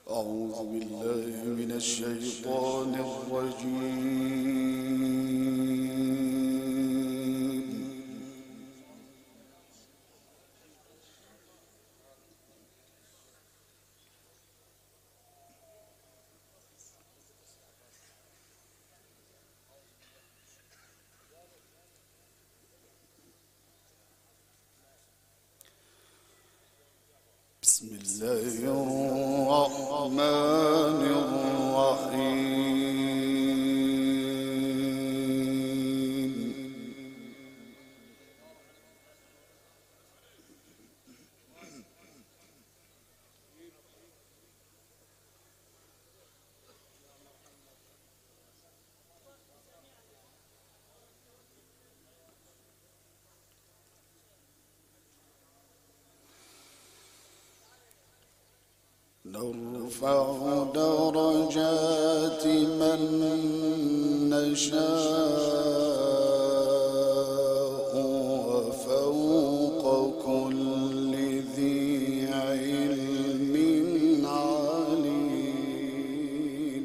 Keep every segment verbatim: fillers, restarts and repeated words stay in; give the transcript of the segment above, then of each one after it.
أعوذ بالله من الشيطان الرجيم. بسم الله الرحمن الرحيم. نرفع درجات من نشاء وفوق كل ذي علم عليم.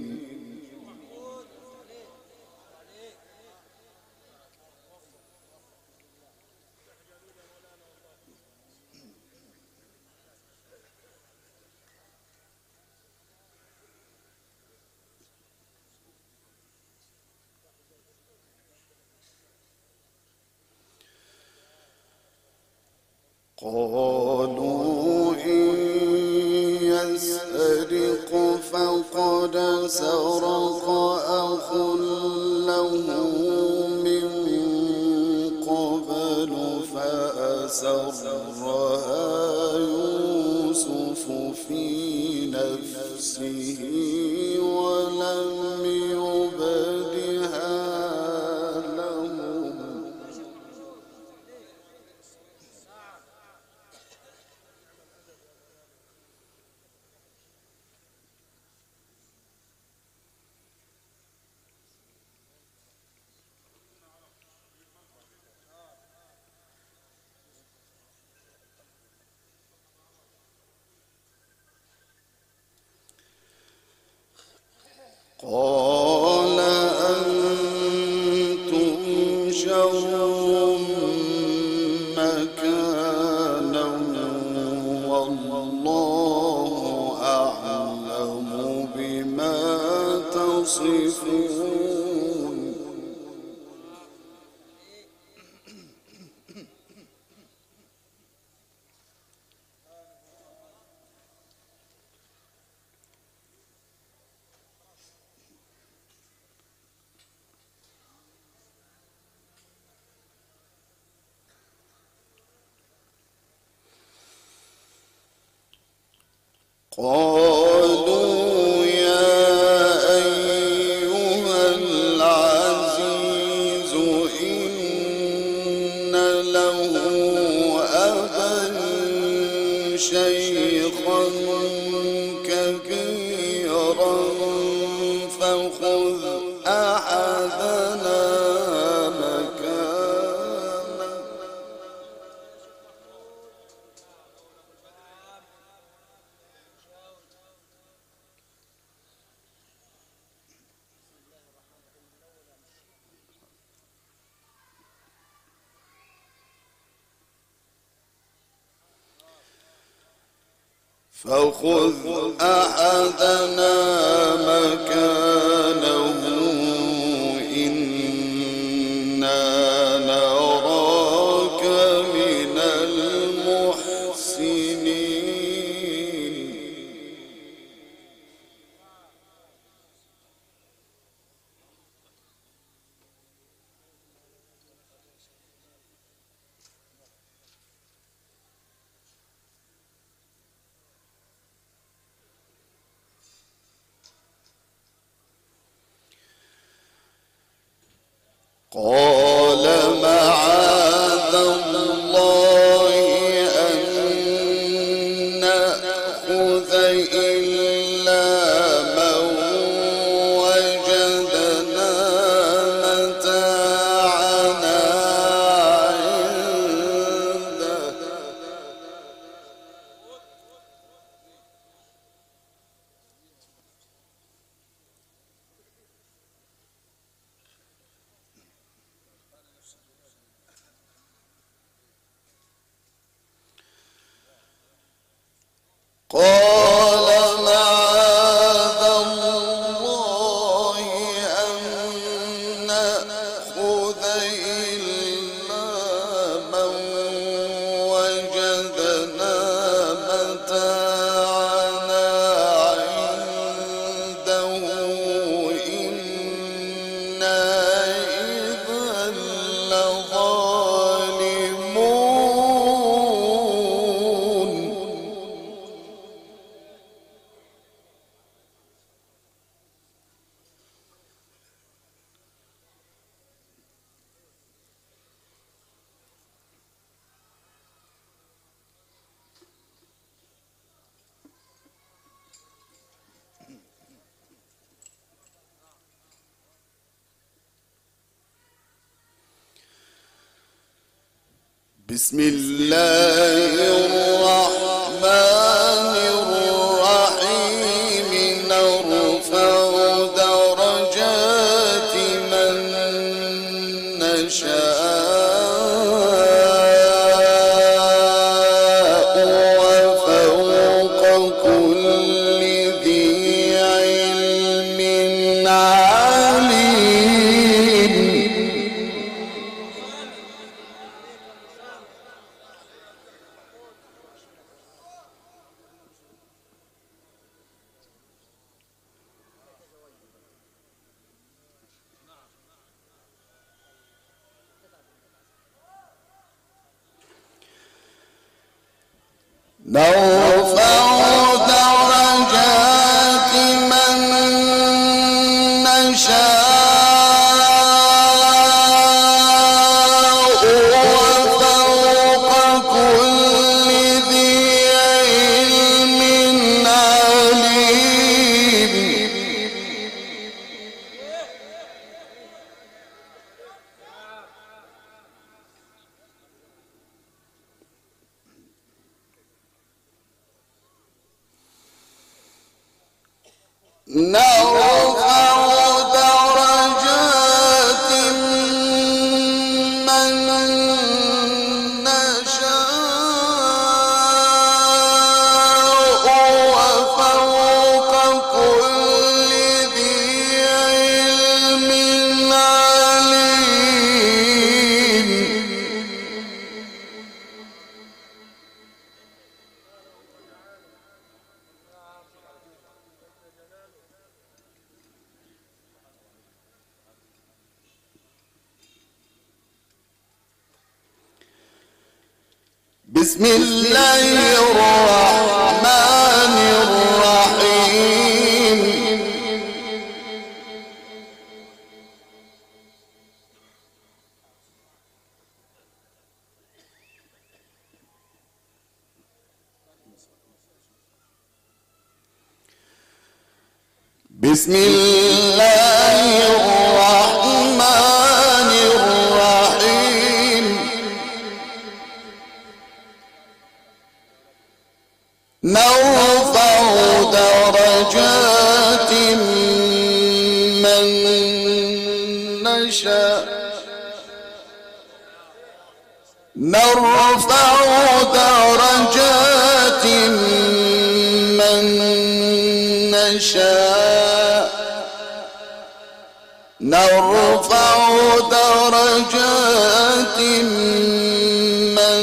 قالوا إن يسرق فقد سرق أخ له من قبل فأسرها يوسف في نفسه ولم يبدها لهم. قال أنتم شر مكانا والله أعلم بما تصفون. قالوا يا أيها العزيز إن له أبا شيخا كبيرا فخذ أحدنا مكانه. فخذ أحدنا مكانه إنا نراك من المحسنين. قال معاذ الله أن نأخذ إلا من وجدنا متاعنا عنده. قال معاذ الله أن نأخذ إلا من وجدنا متاعنا عنده إنا إذا لظالمون. بسم الله الرحمن الرحيم نرفع درجات من نشاء وفوق كل ذي علم عليم. نرفع درجات من نشاء وفوق كل ذي علم عليم. نرفع درجات من نشاء وفوق كل ذي علم عليم. بسم الله الرحمن الرحيم بسم الله الرحمن الرحيم نرفع درجات من نشاء نرفع درجات من نشاء نرفع درجات من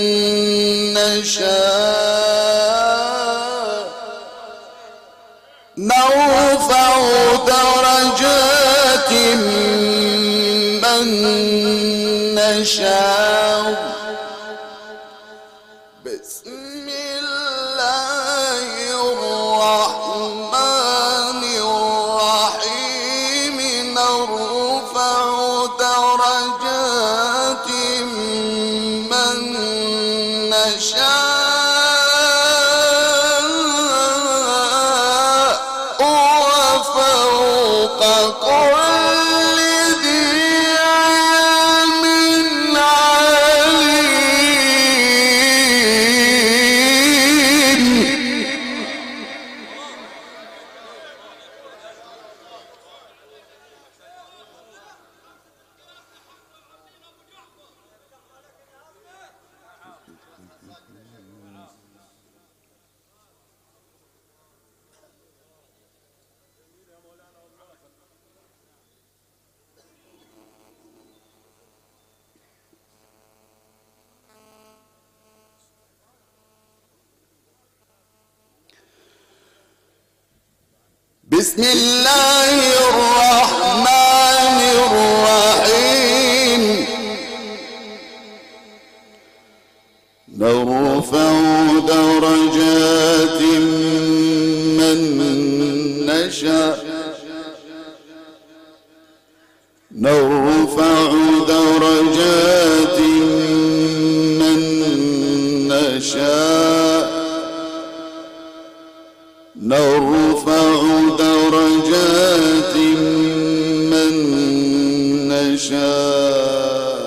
نشاء نرفع درجات من نشاء. بسم الله الرحمن الرحيم نرفع درجات من نشاء وفوق كل ذي علم عليم. بسم الله الرحمن الرحيم نرفع درجات من نشاء نرفع درجات من نشاء نرفع درجات من نشاء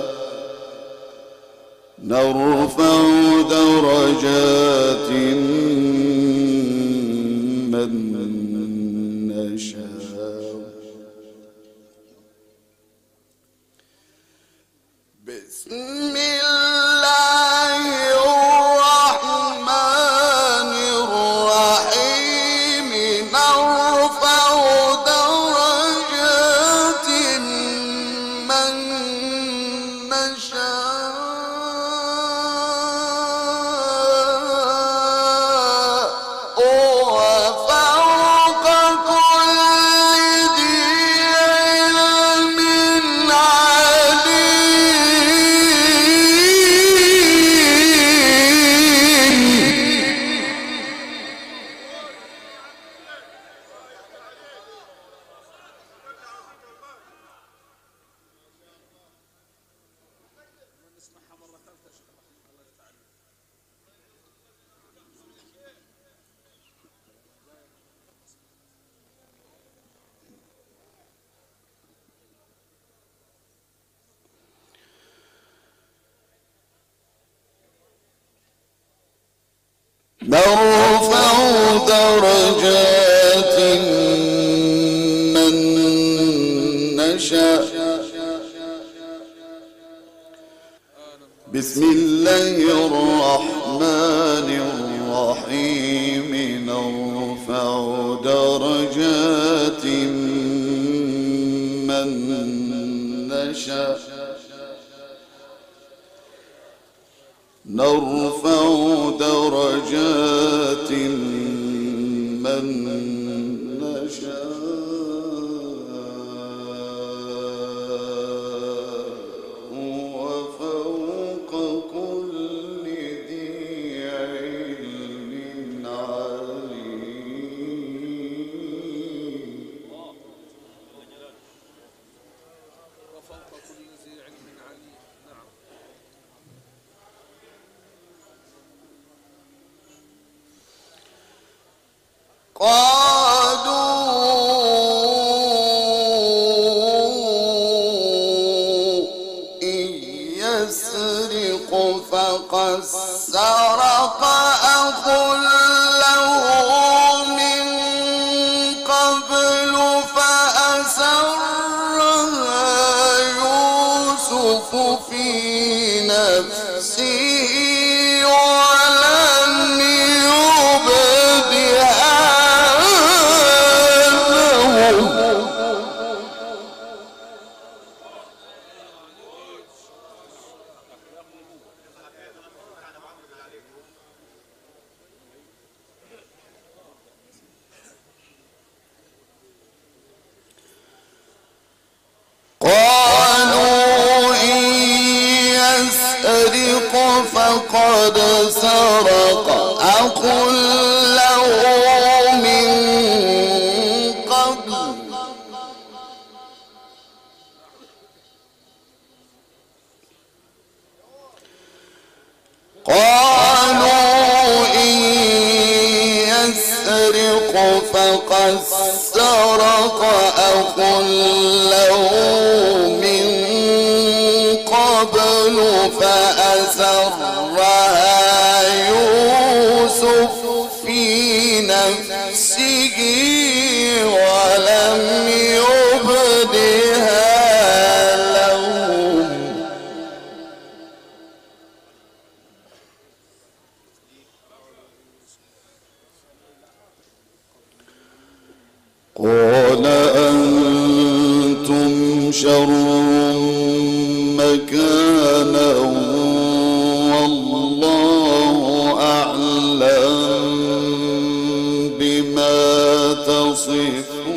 نرفع درجات من نشاء بسم الله الرحمن الرحيم نرفع درجات من نشاء وفوق كل ذي علم نرفع درجات من نشاء بسم الله الرحمن الرحيم نرفع درجات من نشاء نرفع درجات من نشاء وفوق كل ذي علم عليم وفوق كل ذي علم عليم نعم قالوا إن يسرق فقد سرق أخ له من قبل فأسرها يوسف في نفسه ولم يبدها قالوا إن يسرق فقد سرق أخ له من قبل قالوا إن يسرق فقد سرق أخ له من قبل فأسرها يوسف في نفسه ولم يبدها لهم قال أنتم شر مكانا والله أعلم بما تصفون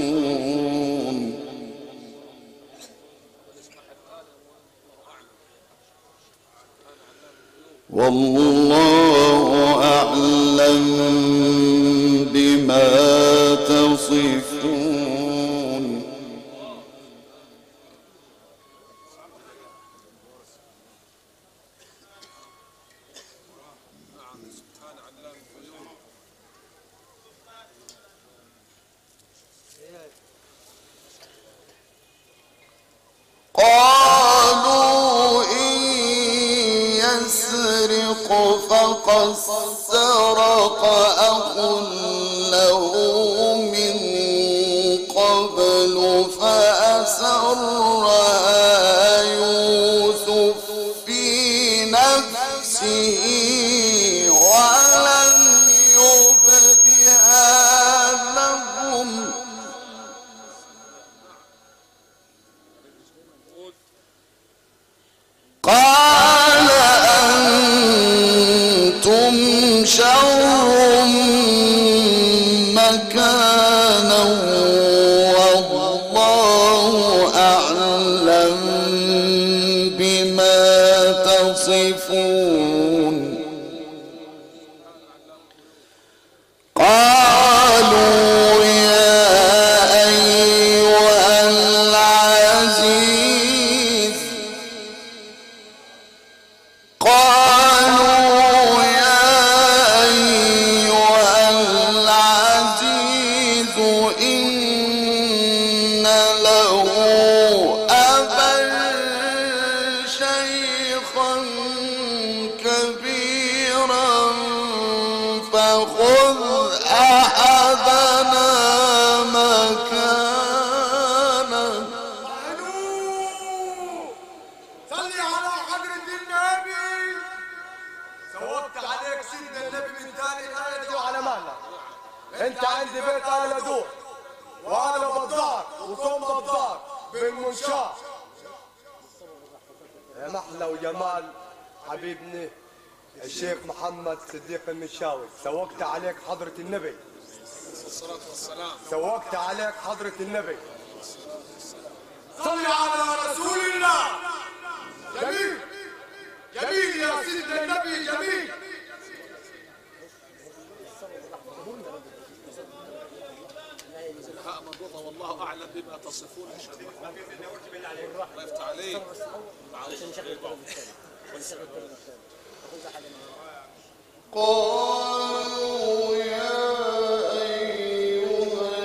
فقد سرق أخ له من قبل فأسرها يوسف في نفسه ولم يبدها لهم قال أنتم شر مكانا والله أعلم بما تصفون قالوا يا أيها العزيز قالوا يا أيها العزيز إن له أبا شيخا كبيرا فخذ أحدنا مكانه صلي على حضرة النبي. سوقت عليك سيدنا النبي من ثاني آية وعلى مالك. انت عندي بيت انا دور وانا بضار وكم بضار بالمنشار. يا محلى وجمال حبيبنا الشيخ محمد صديق المنشاوي. سوقت عليك حضرة النبي. الصلاة والسلام. سوقت عليك حضرة النبي. صلي على رسول الله. جميل جميل يا سيدنا النبي جميل. الحق مضبوطة والله أعلم بما تصفون إن شاء الله. الله يفتح عليك. قالوا يا أيها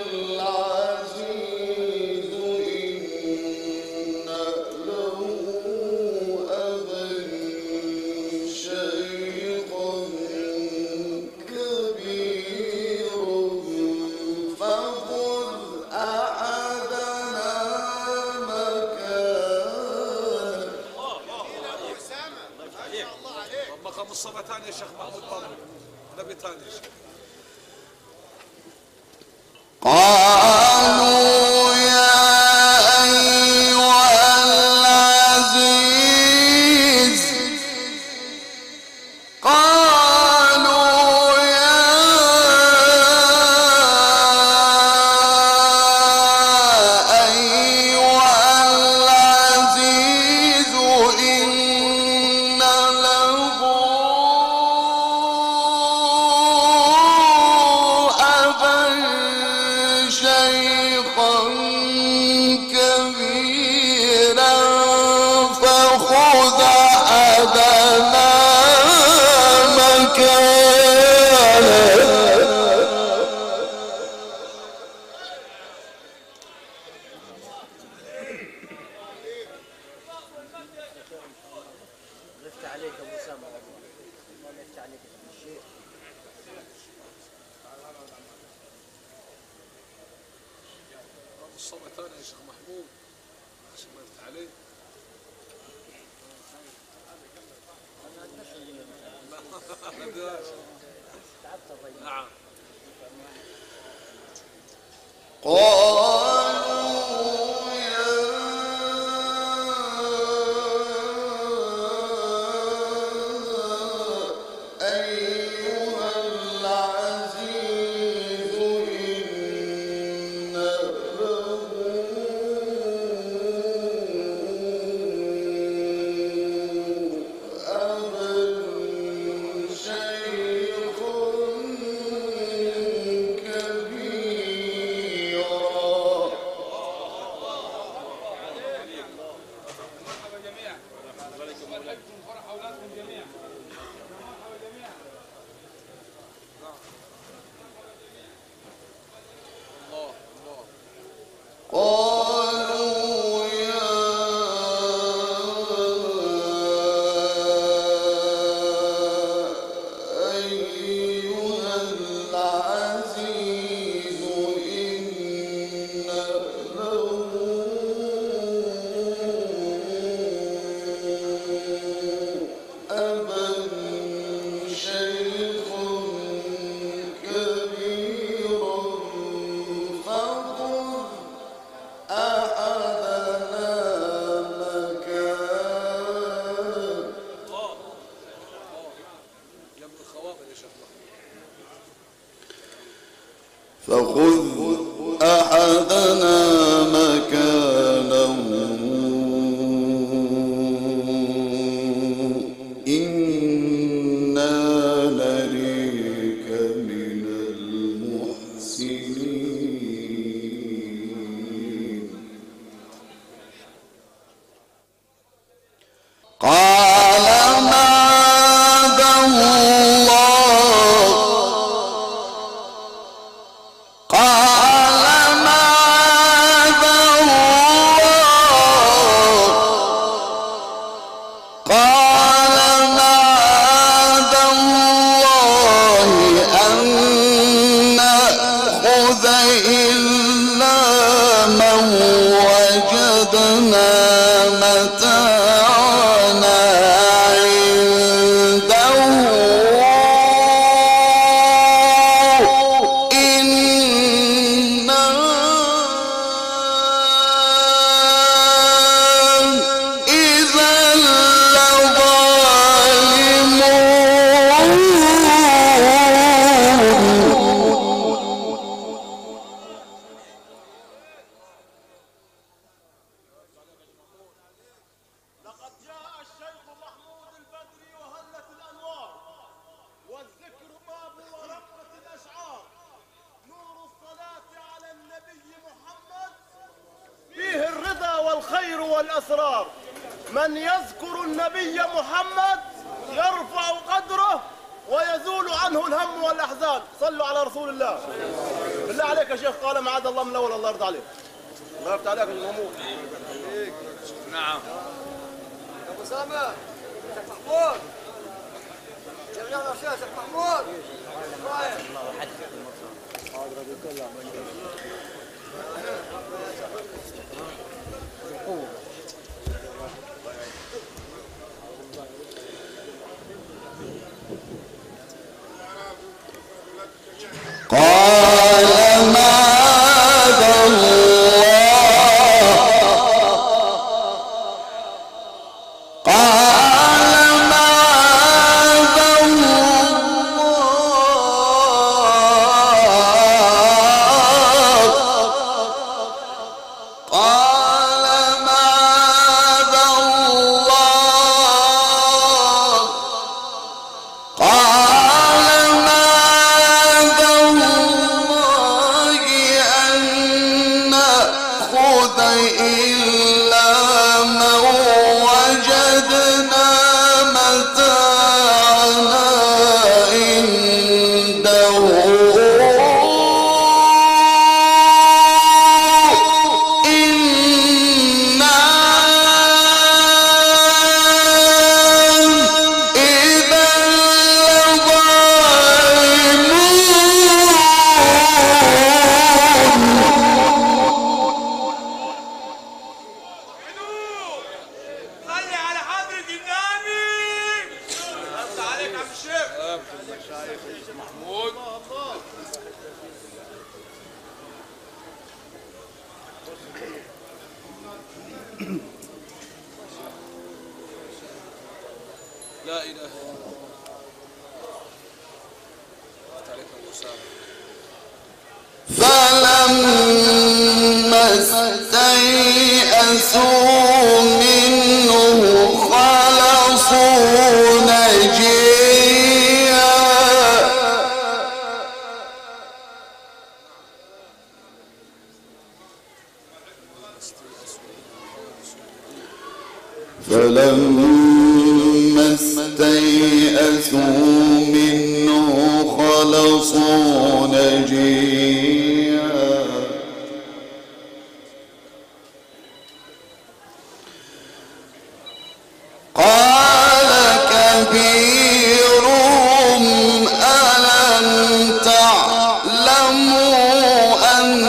العزيز إن له أبا شيخا كبيرا فخذ أحدنا مكانه مقام الصلاة ثاني يا شيخ محمود برضه. نبي ثاني يا شيخ. قالوا يا أيها العزيز قالوا يا أيها العزيز إن له أبا شيخا كبيرا فخذ أحدنا مكانه لفت عليك ابو اسامه ما لفت عليك الشيخ. الصلاة ثاني يا شيخ محمود عشان ما يفتح عليك. نعم. قالوا يا أيها العزيز إن له أبا شيخا كبيرا فخذ أحدنا مكانه إنا نريك من المحسنين. قال معاذ الله قال معاذ الله قال معاذ الله أن نأخذ إلا من وجدنا متاعنا عنده إنا إذا لظالمون. لقد جاء الشيخ محمود البدري وهلت الأنوار والذكر باب ورقة الأشعار نور الصلاة على النبي محمد فيه الرضا والخير والأسرار. من يذكر النبي محمد يرفع قدره ويزول عنه الهم والأحزان. صلوا على رسول الله. بالله عليك يا شيخ قال معاذ الله من الأول. الله يرضى عليك. الله يفتح عليك يا محمود. نعم. أبو سامة شيخ محمود جميعنا يا شيخ محمود قال معاذ الله قال معاذ الله قال معاذ الله قال معاذ الله أن نأخذ إلا من وجدنا متاعنا عنده إنا إذا صلي على حضرة النبي. الله عليك يا عم الشيخ. محمود. لا إله إلا الله. تعرف أبو أسامة. فلما استيئسوا منه خلصوا نجيا فلما استيئسوا منه خلصوا نجيا قال كبيرهم ألم تعلموا أن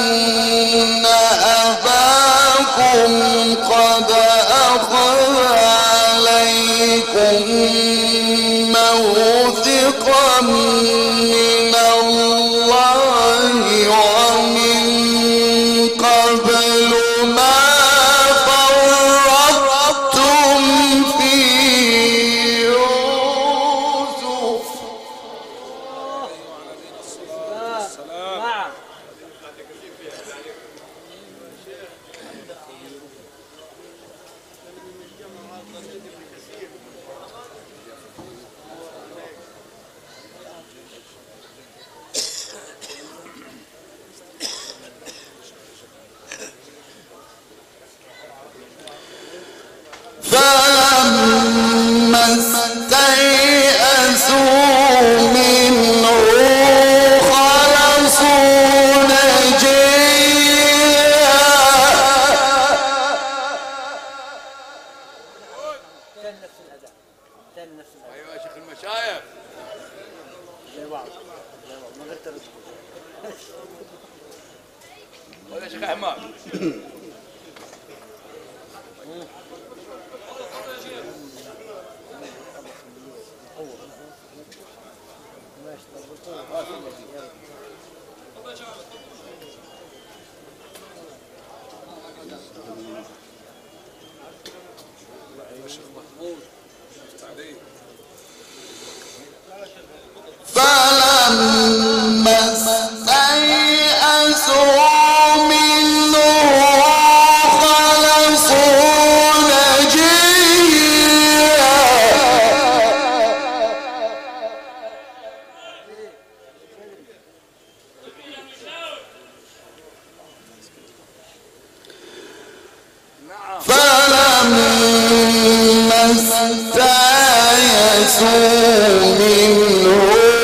أباكم قد أخذ عليكم موثقا من الله ومن قبل ما فرطتم في يوسف بعض من غير ترتب. ولا شيخ احمد فلما استيئسوا منه خلصوا نجيا فلما استيئسوا منه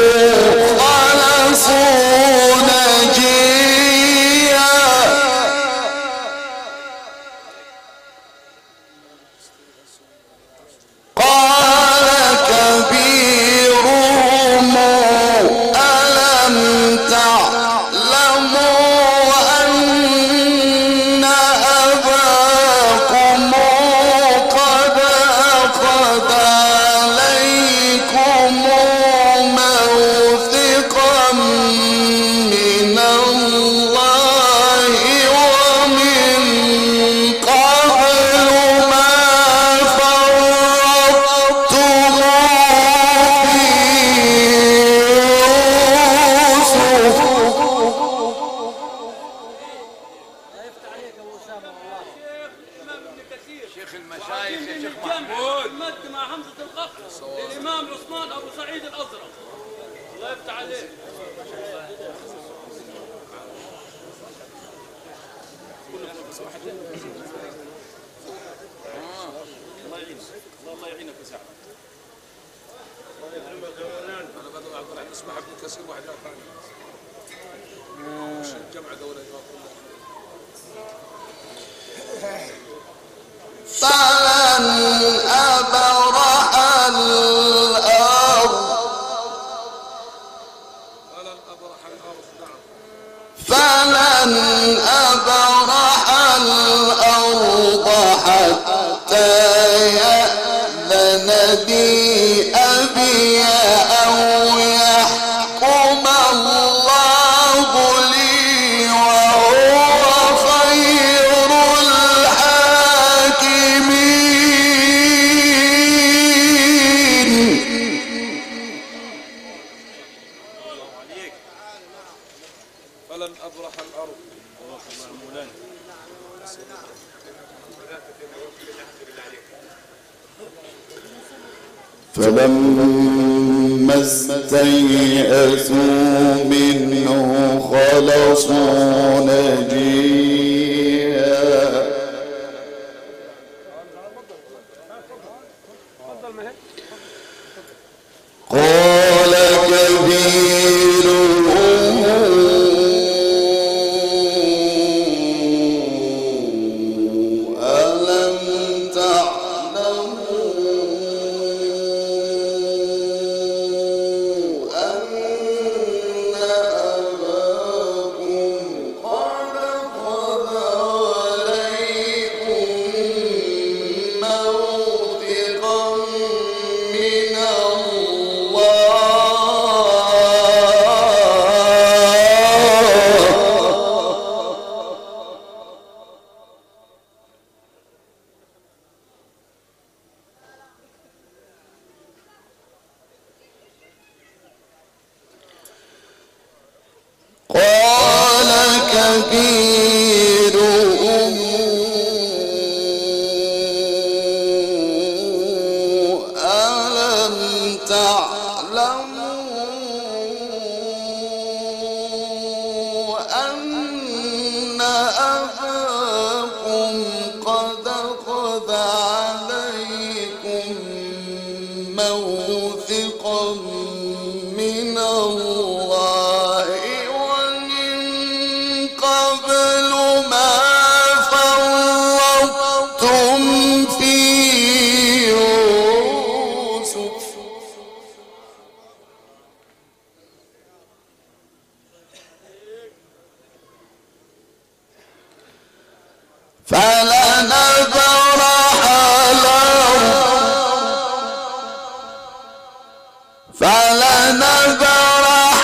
شيخ المشايخ يا شيخ محمود مد مع حمزة القط للإمام عثمان أبو سعيد الأزرق. الله يفتح عليك. الله يعينك، الله يعينك يا سعد. أنا بدو أعبر عن اسمه عبد الكسير واحد آخر. مش الجمع دولة فلن أبرح الأرض فلن أبرح الأرض حتى يأذن لي أبي أو يحكم الله لي وهو خير الحاكمين. فلن أبرح الأرض. فلما استيئسوا منه خلصوا نجيا قال كبيرهم ألم تعلموا أن أباكم قد أخذ عليكم موثقا من قال كبيرهم ألم تعلموا أن أباكم قد أخذ عليكم موثقا من الله ومن فلنبرح الأرض فلنبرح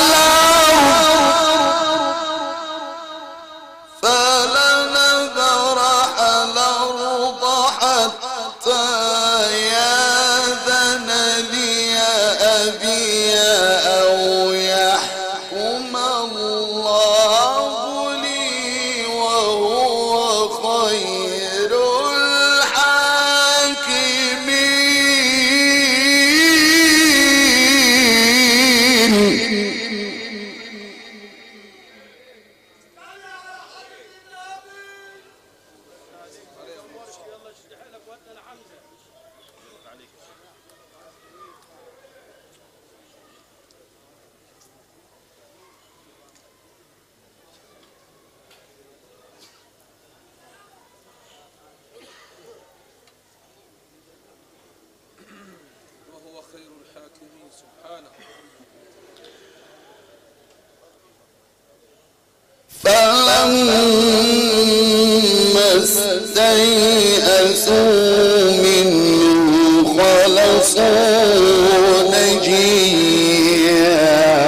الأرض فلنبرح الأرض حتى يأذن لي أبي أو يحكم الله لي وهو خير وهو خير الحاكمين سبحانه. فلما استيئسوا منه خلصوا نجيا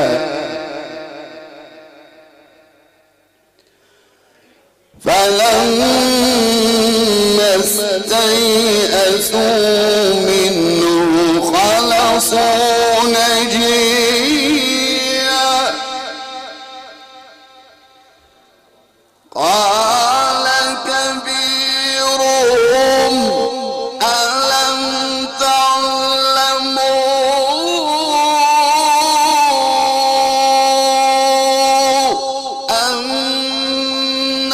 فلما استيئسوا منه خلصوا نجيا قال كبيرهم ألم تعلموا أن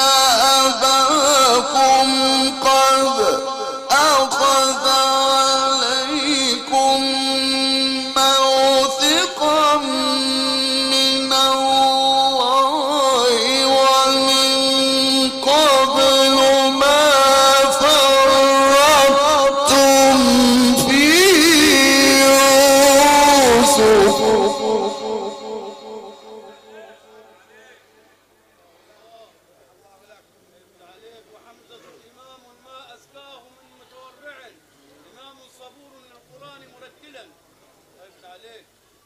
أباكم قد أخذ عليكم موثقا من الله ومن قبل ما فرطتم في يوسف عليك وحمزة إمام ما أزكاه من متورع إمام صبور للقرآن مرتلا. طيب عليك.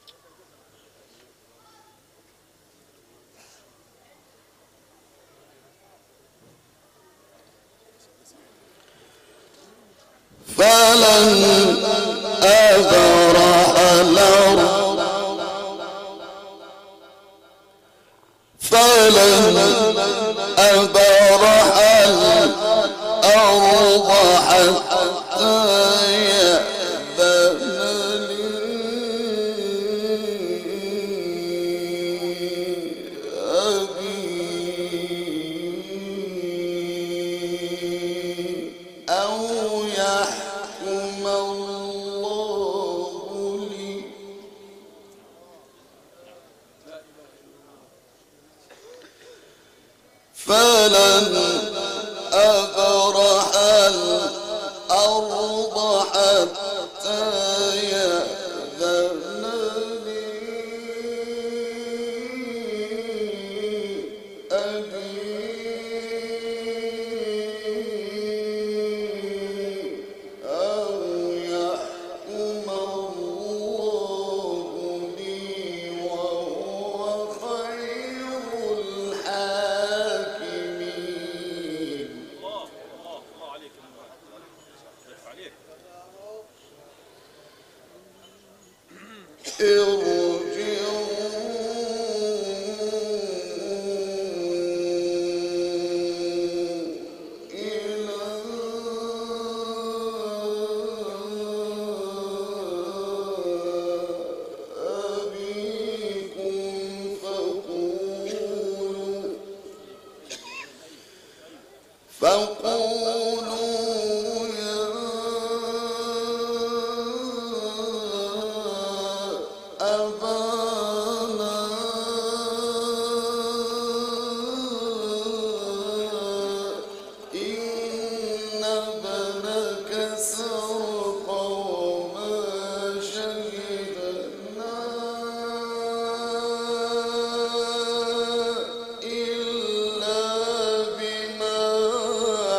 فلن أبرح الأرض فلن أبرح الأرض حتى يأذن لي أبي أو يحكم الله لي فلن أبرح الأرض حتى يأذن لي أبي أو يحكم الله لي وهو خير الحاكمين. الله الله الله عليك. عليك. فقولوا يا أبانا إن ابنك سرق وما شهدنا إلا بما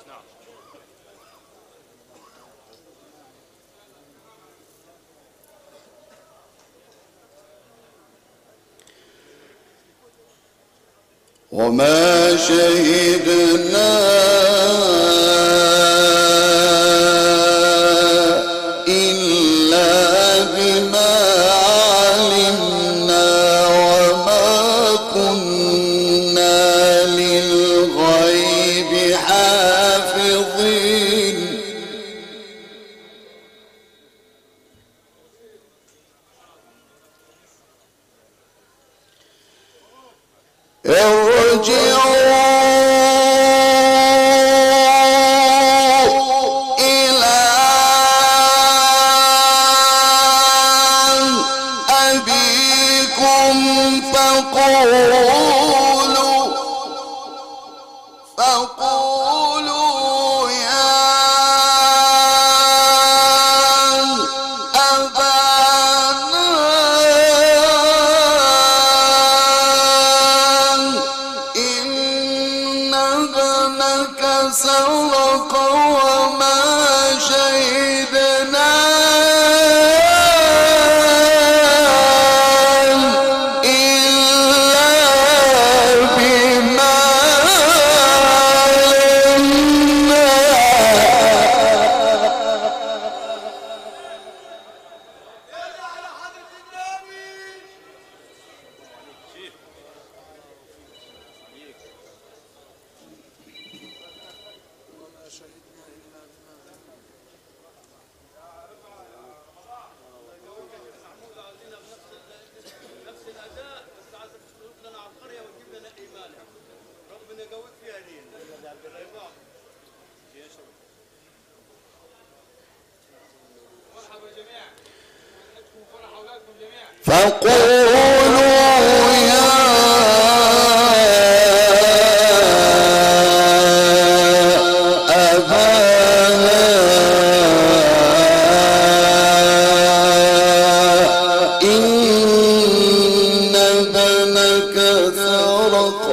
وما شهدنا إلا بما علمنا وما كنا للغيب حافظين ارجعوا إلى أبيكم فقولوا فقولوا يا سرق وما شهدنا إلا بما علمنا نفس الاداء بس عايزك تسلط لنا على القريه وتجيب لنا ايمان ربنا يقويك فيها دين. مرحبا جميعا فرح اولادكم جميعا. فقولوا يا أبانا إن ابنك سرق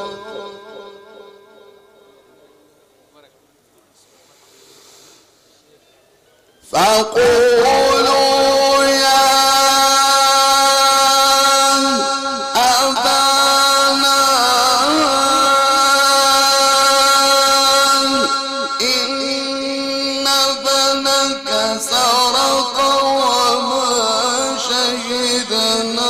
فقولوا يا أبانا إن ابنك سرق وما شهدنا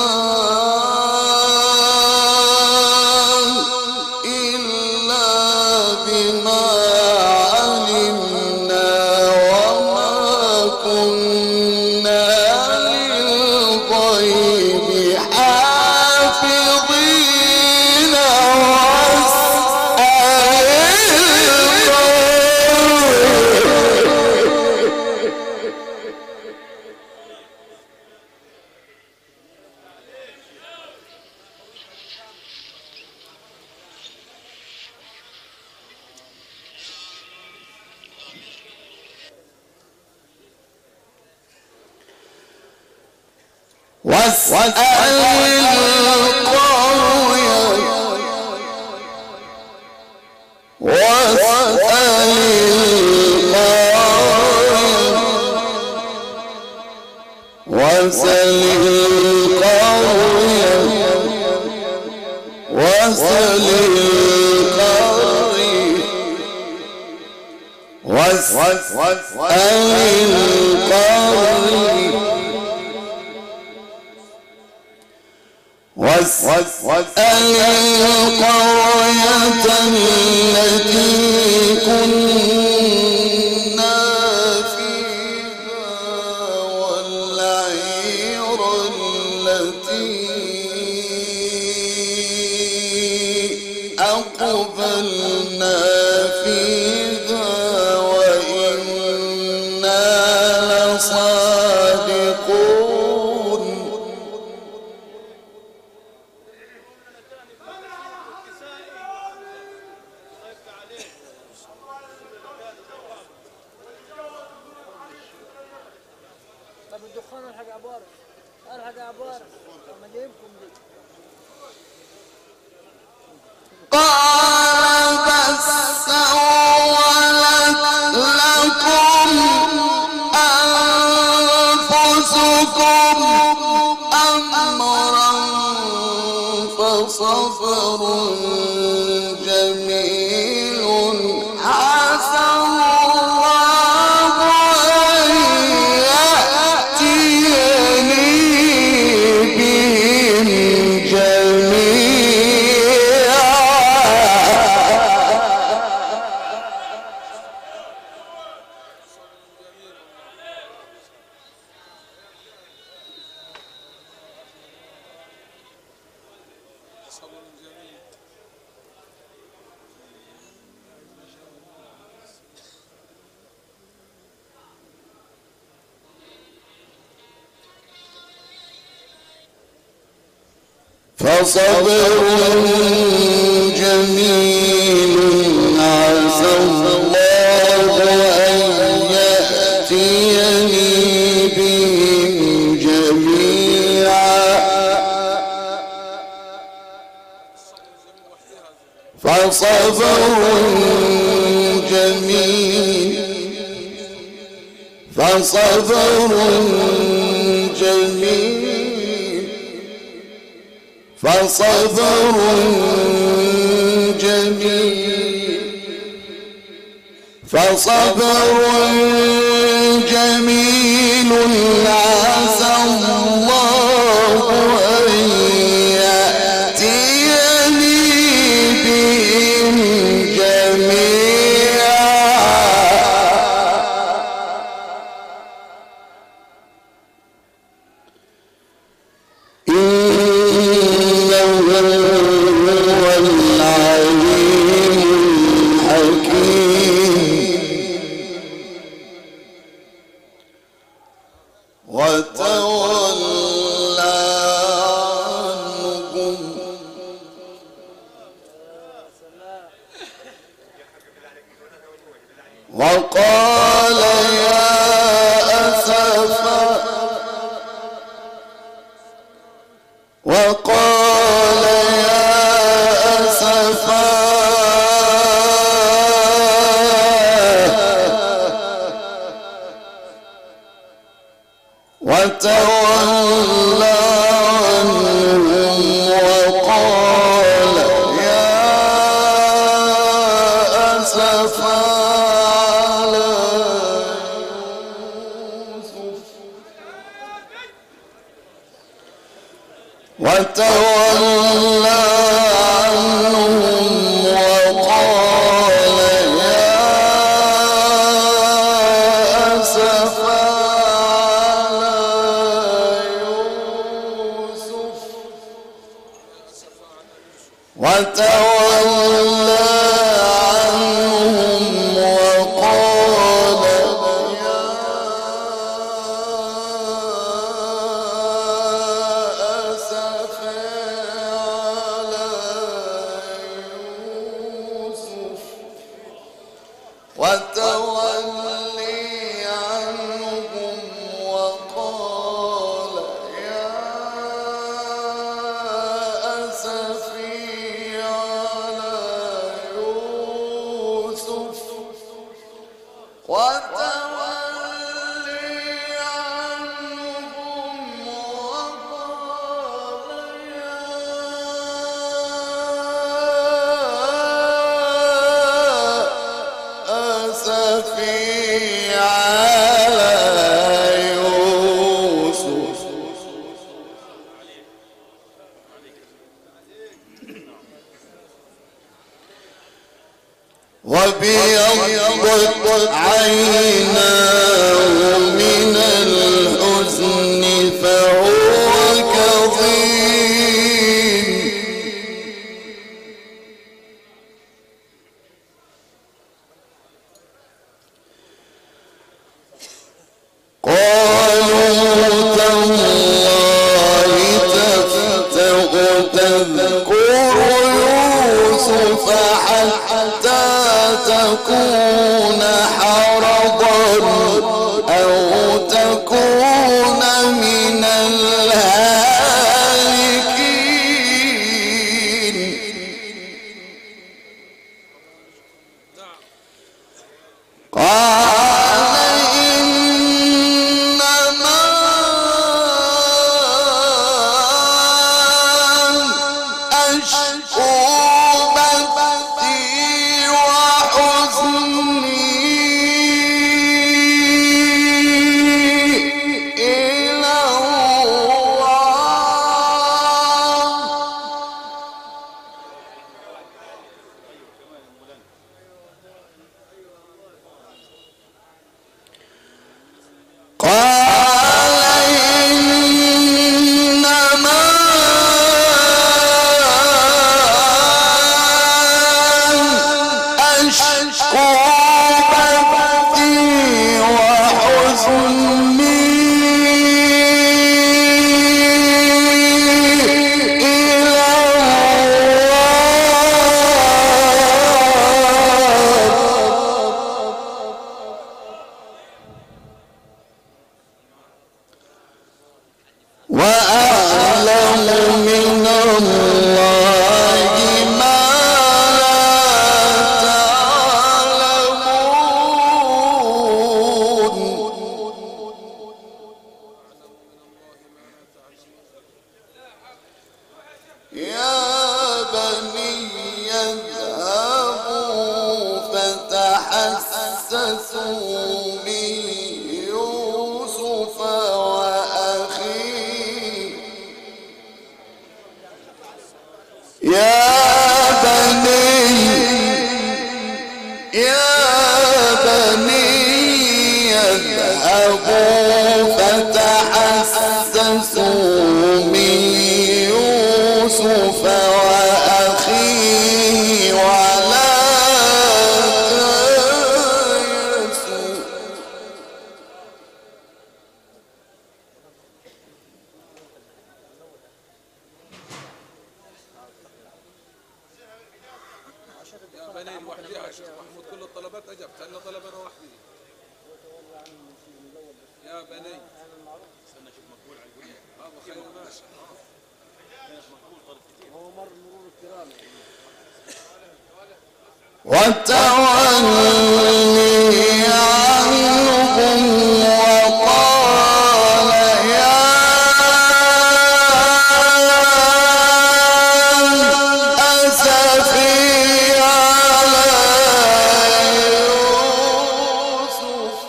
إلا بما علمنا وما كنا للغيب حافظين واسأل القرية واسأل القرية واسأل القرية واسأل القرية واسأل القرية واسأل القرية التي كنا فيها والعير التي أقبلنا فيها وإنا لصادقون. طب الدخان الحق عبارة الحق عبارة لما جايبكم دي قال بس سولت فصبر جميل عسى الله أن يأتيني بهم جميعا فصبر جميل فصبر جميل فصبر جميل فصبر جميل عسى الله أن يأتيني بهم جميعا إنه هو العليم الحكيم وتولى عنهم وقال يا أسفا وقال يا أسفا وتولى عنهم وقال يا أسفا على يوسف وتولى عنهم وقال يا أسفا على يوسف وتولى عنهم وقال يا أسفا على يوسف وتولي عنهم وقال يا أسفي على يوسف وتولي عنهم وقال يا أسفي على يوسف وابيضت عيناه من الحزن فهو كظيم قالوا تالله تفتأ تذكر يوسف حتى تكون حرضا أو تكون من الهالكين قال إنما أشكو بثي وحزني إلى الله يا بني اذهبوا فتحسسوا من يوسف وأخيه ولا تيأسوا. يا بني لوحديها يا شيخ محمود، كل الطلبات اجبت، انا طلب انا وحدي. يا بني استنى شوف مقبول على الجنيه ابو خير ماشي مقبول طرف كثير هو مر مرور الكرام. وتولي عنهم وقال يا أسفي على يوسف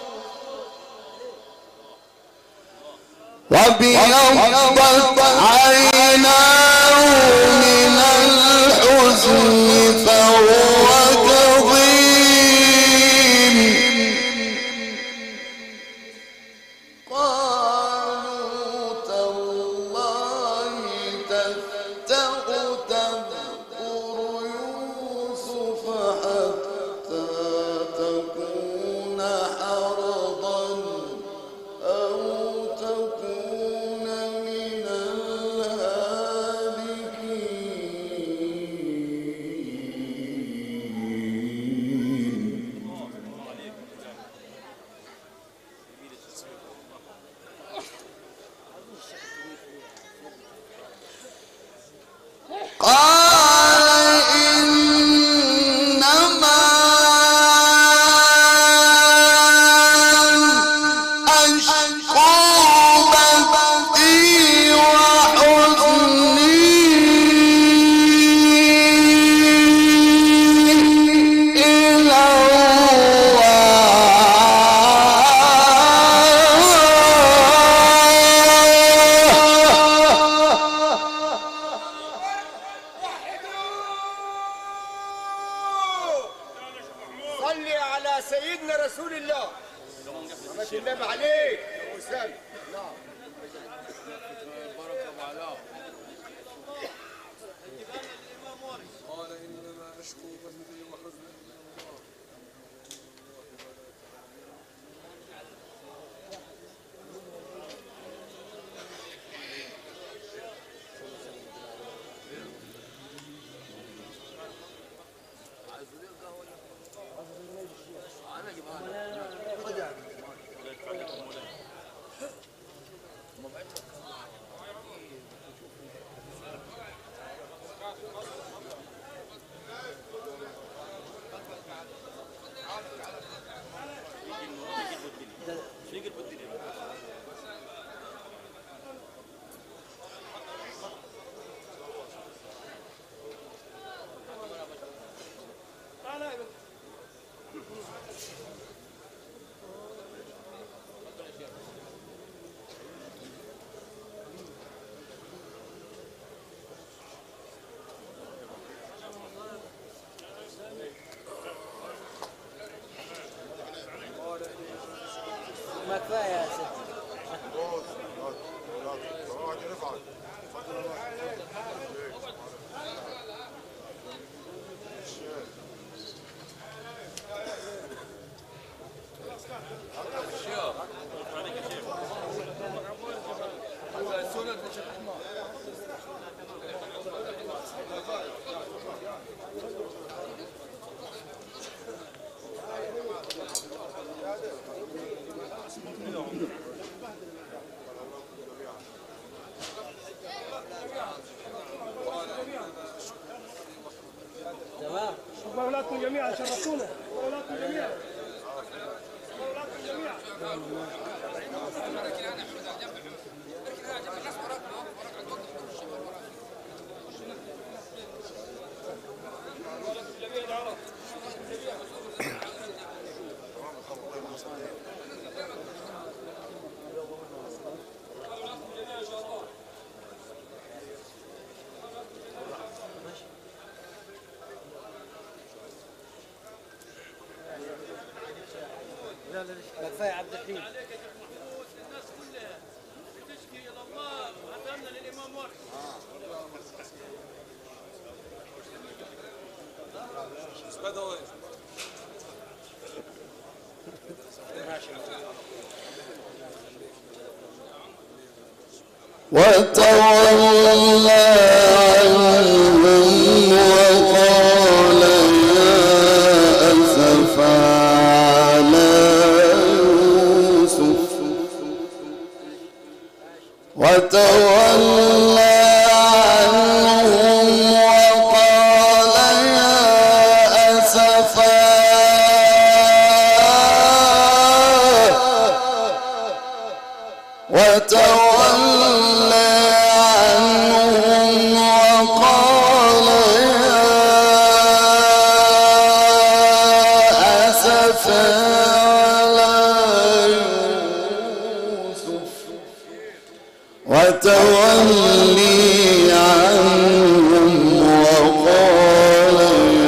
وابيضت عيناه من الحزن فهو كظيم. قالوا تالله تفتأ تذكر يوسف حتى تكون حرضا أو تكون من الهالكين. قال إنما أشكو بثي وحزني إلى صلي على سيدنا رسول الله. رحمة الله عليك يا وسام. نعم. قال انما اشكو بثي وحزني الى الله. ما كفايه يا ست. تمام. أولادكم جميعا شرفتونا. أولادكم جميعا. أولادكم جميعا. ده كفايه عبد الحليم. عليك يا شيخ محمود، الناس كلها بتشكي الى الله وهتمنا للامام واحد. وتولى عنهم وقال يا أسفا على يوسف وتولى عنهم وقال يا أسفا وتولى عنهم وقال يا أسفا على يوسف وتولي عنهم وقال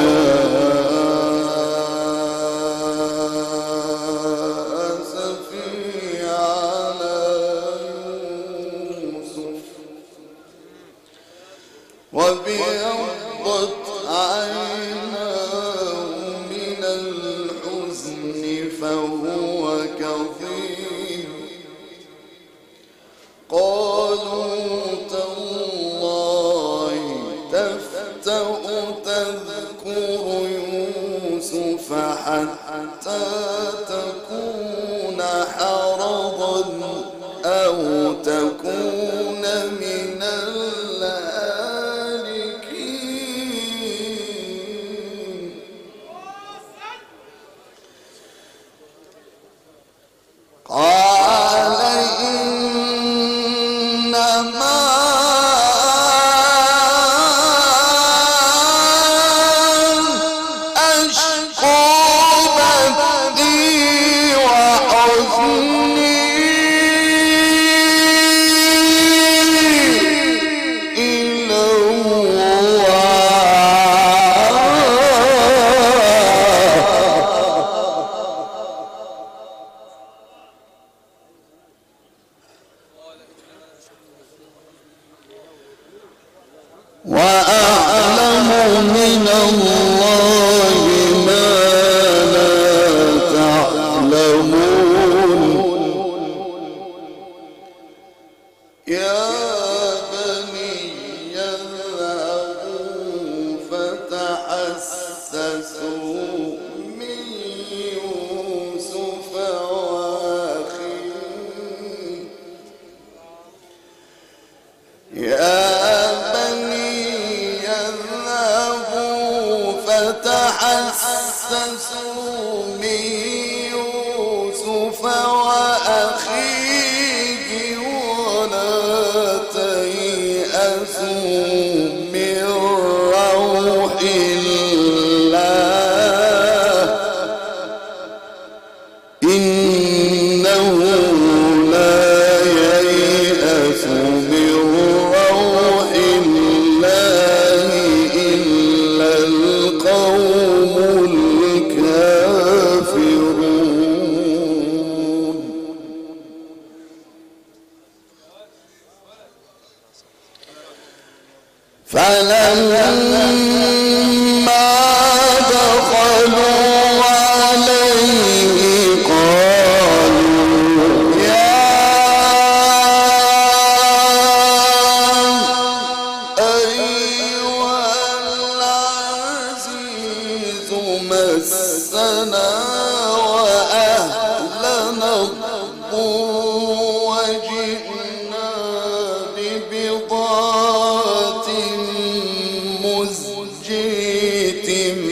يا أسفي على يوسف وابيضت عيناه من الحزن فهو كظيم قالوا تالله تفتأ تذكر يوسف حتى تكون حرضا أو تكون من الهالكين قال إنما أشكو بثي وحزني إلى وأعلم من الله ما لا تعلمون يا بني اذهبوا فتحسسوا من يوسف وأخيه يا فتحسسوا من يوسف وأخيه ولا تيأسوا من روح الله إنه لا ييأس من روح الله إلا القوم الكافرون فلما دخلوا عليه قالوا يا أيها العزيز مسنا وأهلنا الضر وجئنا ببضاعة مزجاة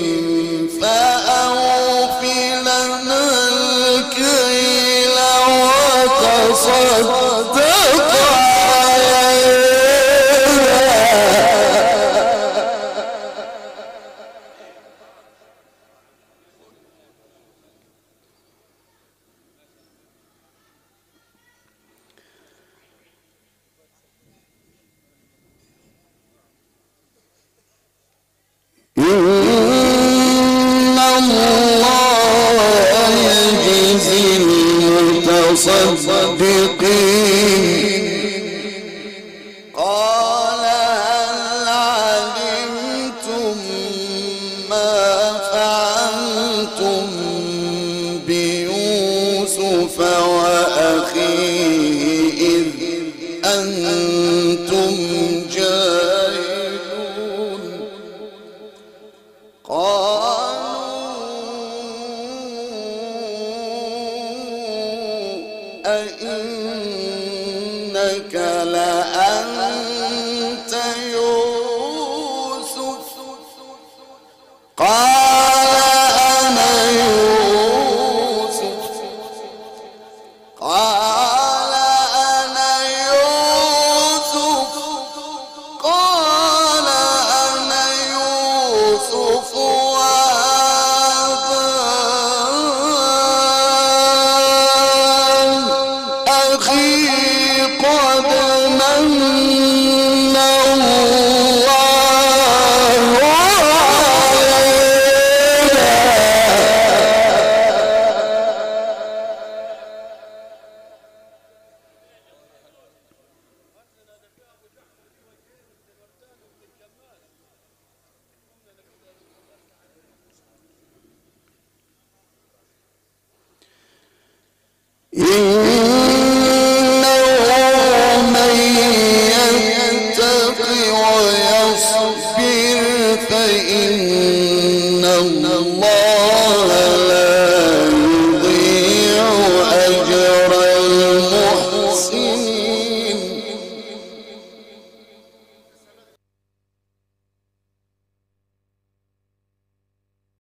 فأوف لنا الكيل وتصدق إن الله يجزي مصدقين قال هل علمتم ما فعلتم بيوسف وأخيه إذ أنتم جاهلون قالوا أئنك لأنت يوسف قال أنا يوسف قال أنا يوسف قال أنا يوسف وهذا أخي قد من الله إنه من يتق ويصبر فإن الله